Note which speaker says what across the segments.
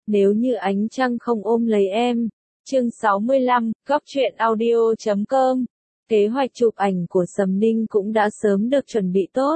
Speaker 1: nếu như ánh trăng không ôm lấy em. Chương 65, Góc truyện audio.com. Kế hoạch chụp ảnh của Sầm Ninh cũng đã sớm được chuẩn bị tốt.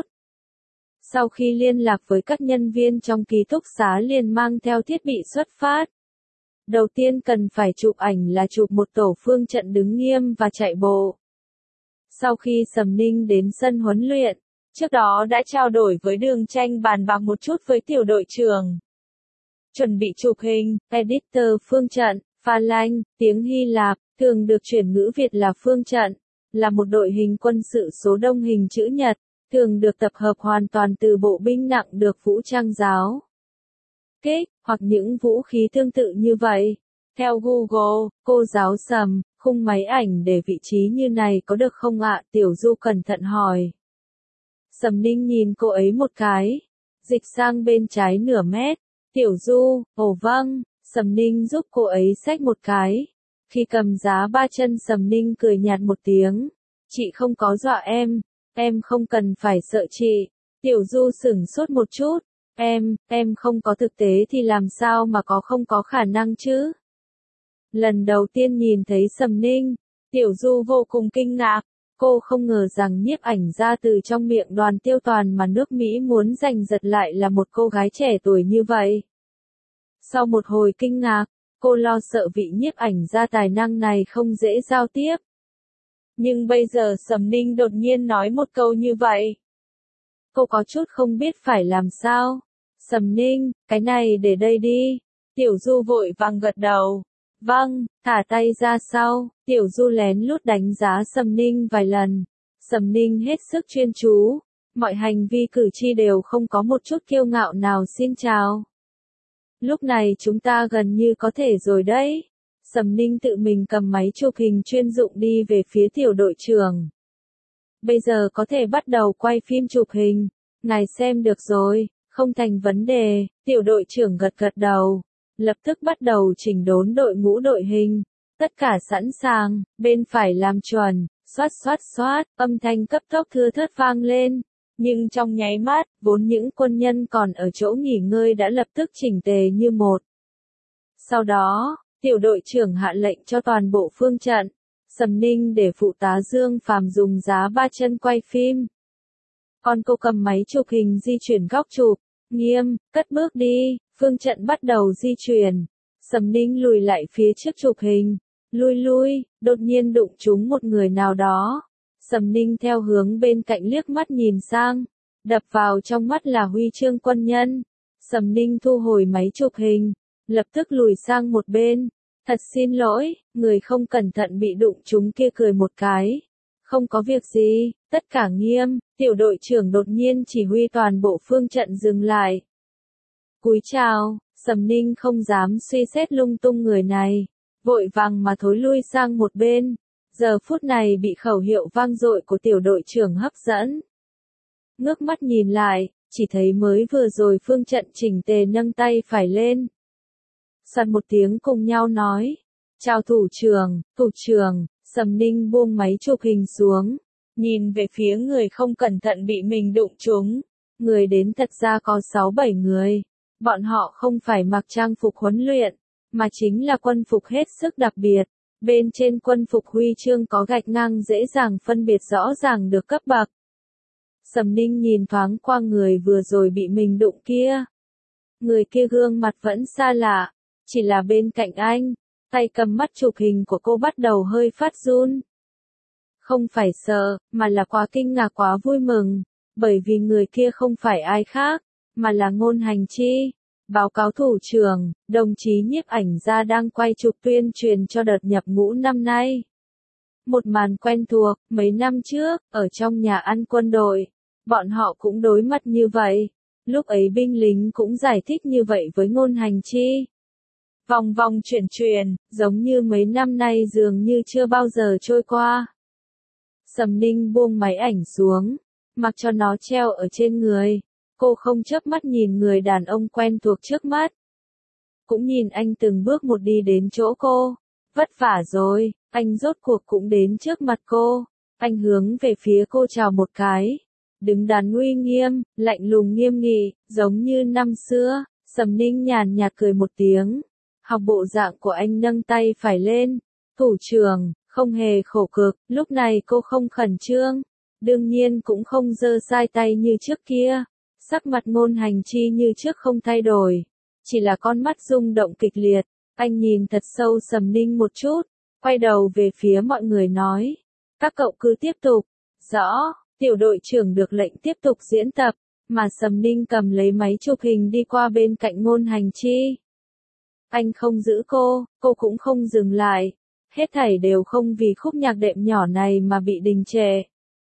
Speaker 1: Sau khi liên lạc với các nhân viên trong ký túc xá liền mang theo thiết bị xuất phát. Đầu tiên cần phải chụp ảnh là chụp một tổ phương trận đứng nghiêm và chạy bộ. Sau khi Sầm Ninh đến sân huấn luyện, trước đó đã trao đổi với Đường Tranh bàn bạc một chút với tiểu đội trưởng. Chuẩn bị chụp hình, editor phương trận, Phalanx, tiếng Hy Lạp, thường được chuyển ngữ Việt là phương trận, là một đội hình quân sự số đông hình chữ nhật, thường được tập hợp hoàn toàn từ bộ binh nặng được vũ trang giáo kích, hoặc những vũ khí tương tự như vậy. Theo Google, cô giáo Sầm, khung máy ảnh để vị trí như này có được không ạ? Tiểu Du cẩn thận hỏi. Sầm Ninh nhìn cô ấy một cái, dịch sang bên trái nửa mét. Tiểu Du, ồ vâng, Sầm Ninh giúp cô ấy xách một cái. Khi cầm giá ba chân Sầm Ninh cười nhạt một tiếng. Chị không có dọa em không cần phải sợ chị. Tiểu Du sửng sốt một chút. Em không có thực tế thì làm sao mà không có khả năng chứ? Lần đầu tiên nhìn thấy Sầm Ninh, Tiểu Du vô cùng kinh ngạc. Cô không ngờ rằng nhiếp ảnh ra từ trong miệng Đoàn Tiêu Toàn mà nước Mỹ muốn giành giật lại là một cô gái trẻ tuổi như vậy. Sau một hồi kinh ngạc, cô lo sợ vị nhiếp ảnh gia tài năng này không dễ giao tiếp. Nhưng bây giờ Sầm Ninh đột nhiên nói một câu như vậy. Cô có chút không biết phải làm sao. Sầm Ninh, cái này để đây đi. Tiểu Du vội vàng gật đầu. Vâng, thả tay ra sau. Tiểu Du lén lút đánh giá Sầm Ninh vài lần. Sầm Ninh hết sức chuyên chú. Mọi hành vi cử chỉ đều không có một chút kiêu ngạo nào. Xin chào. Lúc này chúng ta gần như có thể rồi đấy. Sầm Ninh tự mình cầm máy chụp hình chuyên dụng đi về phía tiểu đội trưởng. Bây giờ có thể bắt đầu quay phim chụp hình. Ngài xem được rồi, không thành vấn đề. Tiểu đội trưởng gật gật đầu. Lập tức bắt đầu chỉnh đốn đội ngũ đội hình. Tất cả sẵn sàng, bên phải làm chuẩn, xoát, âm thanh cấp tốc thưa thớt vang lên. Nhưng trong nháy mắt, vốn những quân nhân còn ở chỗ nghỉ ngơi đã lập tức chỉnh tề như một. Sau đó, tiểu đội trưởng hạ lệnh cho toàn bộ phương trận, Sầm Ninh để phụ tá Dương Phàm dùng giá ba chân quay phim. Còn cô cầm máy chụp hình di chuyển góc chụp, nghiêm, cất bước đi, phương trận bắt đầu di chuyển. Sầm Ninh lùi lại phía trước chụp hình, lui, đột nhiên đụng trúng một người nào đó. Sầm Ninh theo hướng bên cạnh liếc mắt nhìn sang, đập vào trong mắt là huy chương quân nhân. Sầm Ninh thu hồi máy chụp hình, lập tức lùi sang một bên. Thật xin lỗi, người không cẩn thận bị đụng trúng kia cười một cái. Không có việc gì, tất cả nghiêm. Tiểu đội trưởng đột nhiên chỉ huy toàn bộ phương trận dừng lại. Cúi chào, Sầm Ninh không dám suy xét lung tung người này, vội vàng mà thối lui sang một bên. Giờ phút này bị khẩu hiệu vang dội của tiểu đội trưởng hấp dẫn. Ngước mắt nhìn lại, chỉ thấy mới vừa rồi phương trận chỉnh tề nâng tay phải lên. Soạt một tiếng cùng nhau nói. Chào thủ trưởng, Sầm Ninh buông máy chụp hình xuống. Nhìn về phía người không cẩn thận bị mình đụng trúng. Người đến thật ra có 6-7 người. Bọn họ không phải mặc trang phục huấn luyện, mà chính là quân phục hết sức đặc biệt. Bên trên quân phục huy chương có gạch ngang dễ dàng phân biệt rõ ràng được cấp bậc. Sầm Ninh nhìn thoáng qua người vừa rồi bị mình đụng kia. Người kia gương mặt vẫn xa lạ, chỉ là bên cạnh anh, tay cầm mắt chụp hình của cô bắt đầu hơi phát run. Không phải sợ, mà là quá kinh ngạc quá vui mừng, bởi vì người kia không phải ai khác, mà là Ngôn Hành Chi. Báo cáo thủ trưởng, đồng chí nhiếp ảnh gia đang quay chụp tuyên truyền cho đợt nhập ngũ năm nay. Một màn quen thuộc, mấy năm trước, ở trong nhà ăn quân đội, bọn họ cũng đối mặt như vậy. Lúc ấy binh lính cũng giải thích như vậy với Ngôn Hành Chi. Vòng vòng chuyển, giống như mấy năm nay dường như chưa bao giờ trôi qua. Sầm Ninh buông máy ảnh xuống, mặc cho nó treo ở trên người. Cô không chớp mắt nhìn người đàn ông quen thuộc trước mắt. Cũng nhìn anh từng bước một đi đến chỗ cô. Vất vả rồi, anh rốt cuộc cũng đến trước mặt cô. Anh hướng về phía cô chào một cái. Đứng đắn uy nghiêm, lạnh lùng nghiêm nghị, giống như năm xưa. Sầm Ninh nhàn nhạt cười một tiếng. Học bộ dạng của anh nâng tay phải lên. Thủ trưởng, không hề khổ cực, lúc này cô không khẩn trương. Đương nhiên cũng không giơ sai tay như trước kia. Sắc mặt Ngôn Hành Chi như trước không thay đổi. Chỉ là con mắt rung động kịch liệt. Anh nhìn thật sâu Sầm Ninh một chút. Quay đầu về phía mọi người nói. Các cậu cứ tiếp tục. Rõ, tiểu đội trưởng được lệnh tiếp tục diễn tập. Mà Sầm Ninh cầm lấy máy chụp hình đi qua bên cạnh Ngôn Hành Chi. Anh không giữ cô cũng không dừng lại. Hết thảy đều không vì khúc nhạc đệm nhỏ này mà bị đình trệ.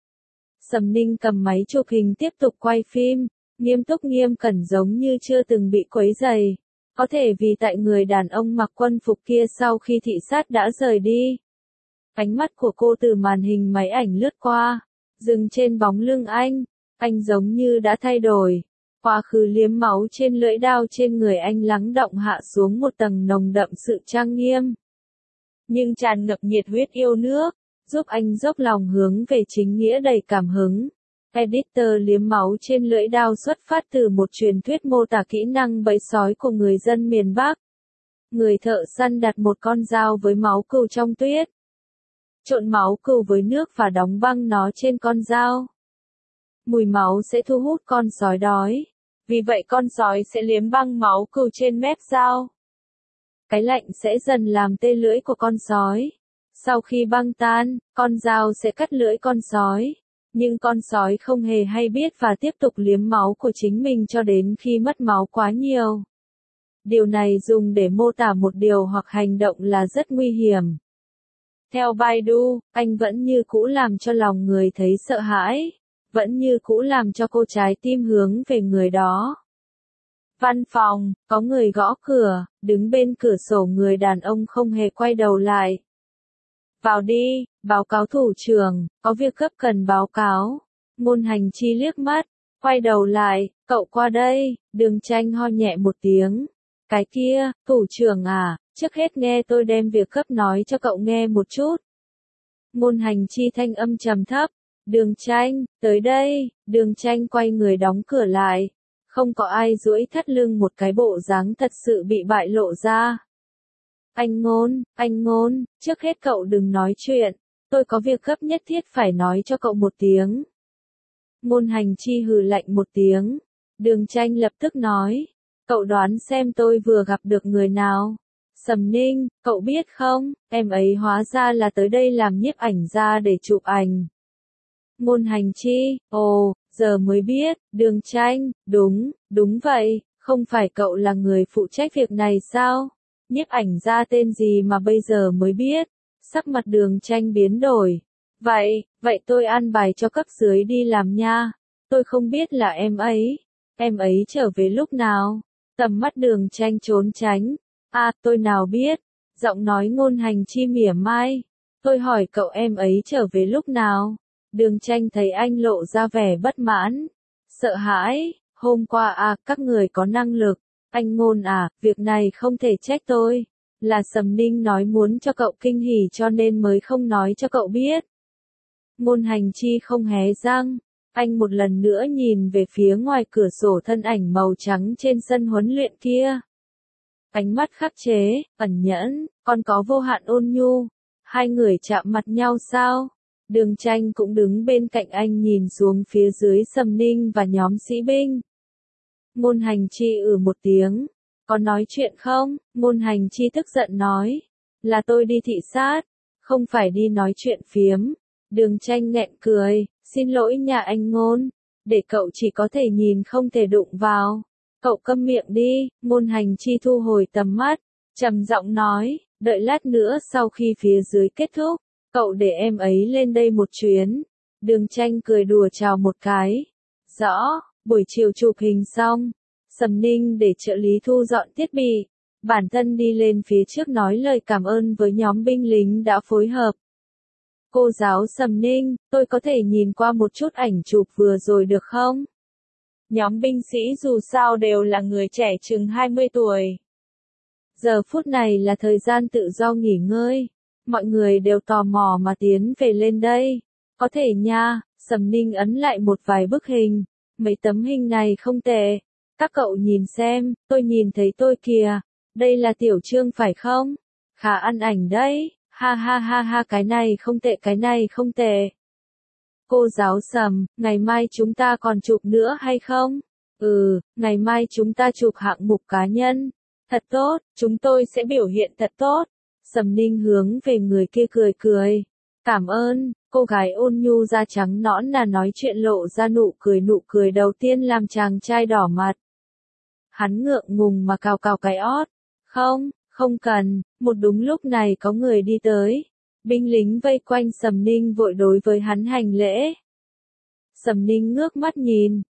Speaker 1: Sầm Ninh cầm máy chụp hình tiếp tục quay phim, nghiêm túc nghiêm cẩn giống như chưa từng bị quấy rầy. Có thể vì tại người đàn ông mặc quân phục kia sau khi thị sát đã rời đi. Ánh mắt của cô từ màn hình máy ảnh lướt qua, dừng trên bóng lưng anh giống như đã thay đổi. Quá khứ liếm máu trên lưỡi dao trên người anh lắng động hạ xuống một tầng nồng đậm sự trang nghiêm. Nhưng tràn ngập nhiệt huyết yêu nước, giúp anh dốc lòng hướng về chính nghĩa đầy cảm hứng. Editor liếm máu trên lưỡi dao xuất phát từ một truyền thuyết mô tả kỹ năng bẫy sói của người dân miền Bắc. Người thợ săn đặt một con dao với máu cừu trong tuyết. Trộn máu cừu với nước và đóng băng nó trên con dao. Mùi máu sẽ thu hút con sói đói. Vì vậy con sói sẽ liếm băng máu cừu trên mép dao. Cái lạnh sẽ dần làm tê lưỡi của con sói. Sau khi băng tan, con dao sẽ cắt lưỡi con sói. Nhưng con sói không hề hay biết và tiếp tục liếm máu của chính mình cho đến khi mất máu quá nhiều. Điều này dùng để mô tả một điều hoặc hành động là rất nguy hiểm. Theo Baidu, anh vẫn như cũ làm cho lòng người thấy sợ hãi. Vẫn như cũ làm cho cô trái tim hướng về người đó. Văn phòng, có người gõ cửa, đứng bên cửa sổ người đàn ông không hề quay đầu lại. Vào đi, báo cáo thủ trưởng, có việc gấp cần báo cáo. Ngôn Hành Chi liếc mắt, quay đầu lại, cậu qua đây, Đường Tranh ho nhẹ một tiếng. Cái kia, thủ trưởng à, trước hết nghe tôi đem việc gấp nói cho cậu nghe một chút. Ngôn Hành Chi thanh âm trầm thấp. Đường Tranh, tới đây, Đường Tranh quay người đóng cửa lại. Không có ai duỗi thắt lưng một cái bộ dáng thật sự bị bại lộ ra. Anh Ngôn, trước hết cậu đừng nói chuyện, tôi có việc gấp nhất thiết phải nói cho cậu một tiếng. Ngôn Hành Chi hừ lạnh một tiếng. Đường Tranh lập tức nói, cậu đoán xem tôi vừa gặp được người nào. Sầm Ninh, cậu biết không, em ấy hóa ra là tới đây làm nhiếp ảnh ra để chụp ảnh. Ngôn Hành Chi, ồ, giờ mới biết, Đường Tranh, đúng vậy, không phải cậu là người phụ trách việc này sao? Nhiếp ảnh ra tên gì mà bây giờ mới biết? Sắc mặt Đường Tranh biến đổi. Vậy tôi an bài cho cấp dưới đi làm nha. Tôi không biết là em ấy trở về lúc nào? Tầm mắt Đường Tranh trốn tránh. Tôi nào biết? Giọng nói Ngôn Hành Chi mỉa mai. Tôi hỏi cậu em ấy trở về lúc nào? Đường Tranh thấy anh lộ ra vẻ bất mãn, sợ hãi, hôm qua các người có năng lực, anh Ngôn việc này không thể trách tôi, là Sầm Ninh nói muốn cho cậu kinh hỉ cho nên mới không nói cho cậu biết. Ngôn Hành Chi không hé răng, anh một lần nữa nhìn về phía ngoài cửa sổ thân ảnh màu trắng trên sân huấn luyện kia. Ánh mắt khắc chế, ẩn nhẫn, còn có vô hạn ôn nhu, hai người chạm mặt nhau sao? Đường Tranh cũng đứng bên cạnh anh nhìn xuống phía dưới Sầm Ninh và nhóm sĩ binh. Ngôn Hành Chi một tiếng. Có nói chuyện không? Ngôn Hành Chi tức giận nói. Là tôi đi thị sát, không phải đi nói chuyện phiếm. Đường Tranh nghẹn cười. Xin lỗi nhà anh Ngôn. Để cậu chỉ có thể nhìn không thể đụng vào. Cậu câm miệng đi. Ngôn Hành Chi thu hồi tầm mắt. Trầm giọng nói. Đợi lát nữa sau khi phía dưới kết thúc. Cậu để em ấy lên đây một chuyến. Đường Tranh cười đùa chào một cái. Rõ, buổi chiều chụp hình xong. Sầm Ninh để trợ lý thu dọn thiết bị. Bản thân đi lên phía trước nói lời cảm ơn với nhóm binh lính đã phối hợp. Cô giáo Sầm Ninh, tôi có thể nhìn qua một chút ảnh chụp vừa rồi được không? Nhóm binh sĩ dù sao đều là người trẻ chừng 20 tuổi. Giờ phút này là thời gian tự do nghỉ ngơi. Mọi người đều tò mò mà tiến về lên đây. Có thể nha, Sầm Ninh ấn lại một vài bức hình. Mấy tấm hình này không tệ. Các cậu nhìn xem, tôi nhìn thấy tôi kìa. Đây là Tiểu Trương phải không? Khá ăn ảnh đấy. Ha ha ha ha, cái này không tệ, cái này không tệ. Cô giáo Sầm, ngày mai chúng ta còn chụp nữa hay không? Ngày mai chúng ta chụp hạng mục cá nhân. Thật tốt, chúng tôi sẽ biểu hiện thật tốt. Sầm Ninh hướng về người kia cười cười. Cảm ơn, cô gái ôn nhu da trắng nõn là nói chuyện lộ ra nụ cười đầu tiên làm chàng trai đỏ mặt. Hắn ngượng ngùng mà cào cào cái ót. Không cần, một đúng lúc này có người đi tới. Binh lính vây quanh Sầm Ninh vội đối với hắn hành lễ. Sầm Ninh ngước mắt nhìn.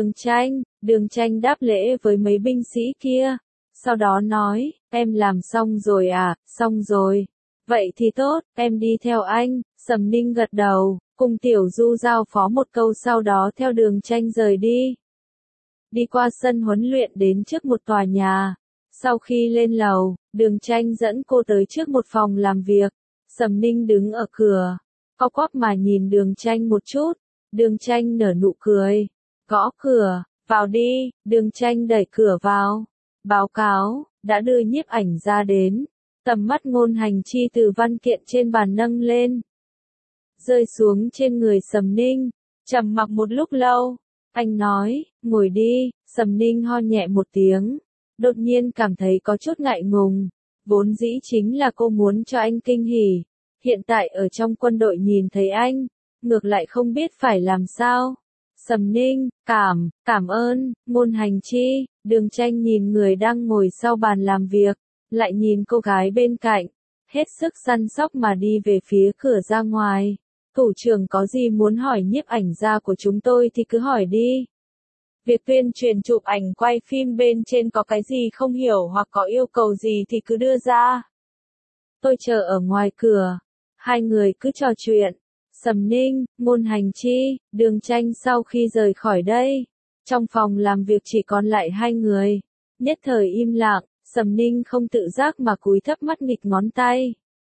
Speaker 1: Đường Tranh đáp lễ với mấy binh sĩ kia. Sau đó nói, em làm xong rồi à, xong rồi. Vậy thì tốt, em đi theo anh. Sầm Ninh gật đầu, cùng Tiểu Du giao phó một câu sau đó theo Đường Tranh rời đi. Đi qua sân huấn luyện đến trước một tòa nhà. Sau khi lên lầu, Đường Tranh dẫn cô tới trước một phòng làm việc. Sầm Ninh đứng ở cửa, co quắp mà nhìn Đường Tranh một chút. Đường Tranh nở nụ cười, gõ cửa, vào đi. Đường Tranh đẩy cửa vào. Báo cáo, đã đưa nhiếp ảnh ra đến. Tầm mắt Ngôn Hành Chi từ văn kiện trên bàn nâng lên, rơi xuống trên người Sầm Ninh. Trầm mặc một lúc lâu, anh nói, ngồi đi. Sầm Ninh ho nhẹ một tiếng, đột nhiên cảm thấy có chút ngại ngùng. Vốn dĩ chính là cô muốn cho anh kinh hỉ. Hiện tại ở trong quân đội nhìn thấy anh, ngược lại không biết phải làm sao. Sầm Ninh, cảm ơn, Ngôn Hành Chi. Đường Tranh nhìn người đang ngồi sau bàn làm việc, lại nhìn cô gái bên cạnh, hết sức săn sóc mà đi về phía cửa ra ngoài. Thủ trưởng có gì muốn hỏi nhiếp ảnh gia của chúng tôi thì cứ hỏi đi. Việc tuyên truyền chụp ảnh quay phim bên trên có cái gì không hiểu hoặc có yêu cầu gì thì cứ đưa ra. Tôi chờ ở ngoài cửa. Hai người cứ trò chuyện. Sầm Ninh, Ngôn Hành Chi, Đường Tranh sau khi rời khỏi đây, trong phòng làm việc chỉ còn lại hai người. Nhất thời im lặng, Sầm Ninh không tự giác mà cúi thấp mắt nghịch ngón tay.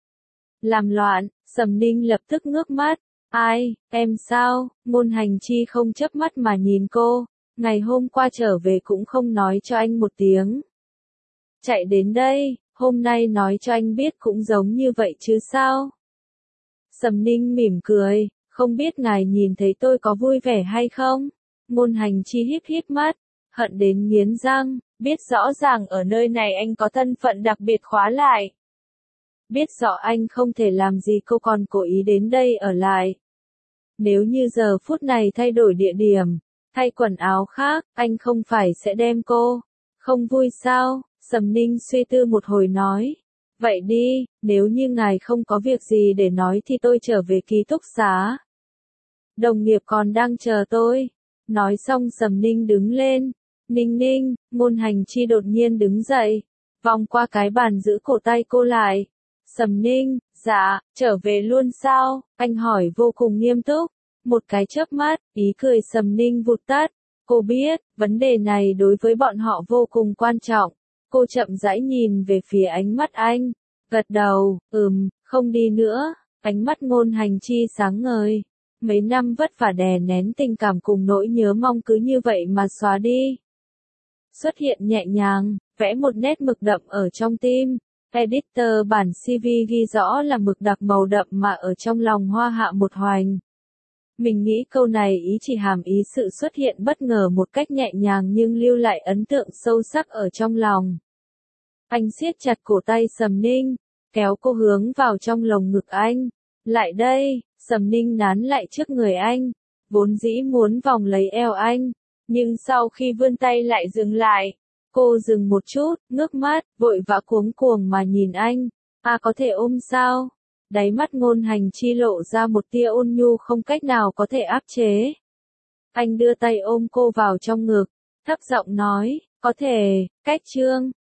Speaker 1: Làm loạn, Sầm Ninh lập tức ngước mắt. Ai, em sao? Ngôn Hành Chi không chớp mắt mà nhìn cô. Ngày hôm qua trở về cũng không nói cho anh một tiếng. Chạy đến đây, hôm nay nói cho anh biết cũng giống như vậy chứ sao? Sầm Ninh mỉm cười, không biết ngài nhìn thấy tôi có vui vẻ hay không? Ngôn Hành Chi híp híp mắt, hận đến nghiến răng, biết rõ ràng ở nơi này anh có thân phận đặc biệt khóa lại. Biết rõ anh không thể làm gì cô còn cố ý đến đây ở lại. Nếu như giờ phút này thay đổi địa điểm, thay quần áo khác, anh không phải sẽ đem cô. Không vui sao? Sầm Ninh suy tư một hồi nói. Vậy đi, nếu như ngài không có việc gì để nói thì tôi trở về ký túc xá. Đồng nghiệp còn đang chờ tôi. Nói xong Sầm Ninh đứng lên. Ninh, Ngôn Hành Chi đột nhiên đứng dậy, vòng qua cái bàn giữ cổ tay cô lại. Sầm Ninh, dạ, trở về luôn sao? Anh hỏi vô cùng nghiêm túc. Một cái chớp mắt, ý cười Sầm Ninh vụt tắt. Cô biết, vấn đề này đối với bọn họ vô cùng quan trọng. Cô chậm rãi nhìn về phía ánh mắt anh. Gật đầu, không đi nữa. Ánh mắt Ngôn Hành Chi sáng ngời. Mấy năm vất vả đè nén tình cảm cùng nỗi nhớ mong cứ như vậy mà xóa đi. Xuất hiện nhẹ nhàng, vẽ một nét mực đậm ở trong tim. Editor bản CV ghi rõ là mực đặc màu đậm mà ở trong lòng hoa hạ một hoành. Mình nghĩ câu này ý chỉ hàm ý sự xuất hiện bất ngờ một cách nhẹ nhàng nhưng lưu lại ấn tượng sâu sắc ở trong lòng. Anh siết chặt cổ tay Sầm Ninh, kéo cô hướng vào trong lồng ngực anh. Lại đây, Sầm Ninh nán lại trước người anh, vốn dĩ muốn vòng lấy eo anh, nhưng sau khi vươn tay lại dừng lại. Cô dừng một chút, ngước mắt, vội vã cuống cuồng mà nhìn anh. Có thể ôm sao? Đáy mắt Ngôn Hành Chi lộ ra một tia ôn nhu không cách nào có thể áp chế. Anh đưa tay ôm cô vào trong ngực, thấp giọng nói, có thể, cách Trương.